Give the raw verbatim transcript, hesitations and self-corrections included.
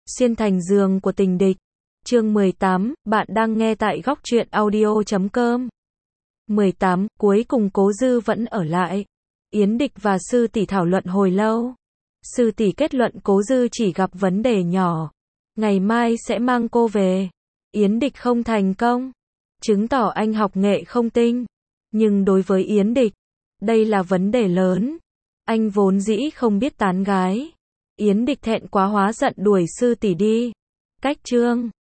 Xuyên thành giường của tình địch. Chương mười tám, bạn đang nghe tại góc truyện audio chấm com. mười tám, cuối cùng Cố Dư vẫn ở lại. Yến Địch và sư tỷ thảo luận hồi lâu. Sư tỷ kết luận Cố Dư chỉ gặp vấn đề nhỏ. Ngày mai sẽ mang cô về. Yến Địch không thành công. Chứng tỏ anh học nghệ không tinh. Nhưng đối với Yến Địch, đây là vấn đề lớn. Anh vốn dĩ không biết tán gái. Yến Địch thẹn quá hóa giận đuổi sư tỷ đi. Cách chương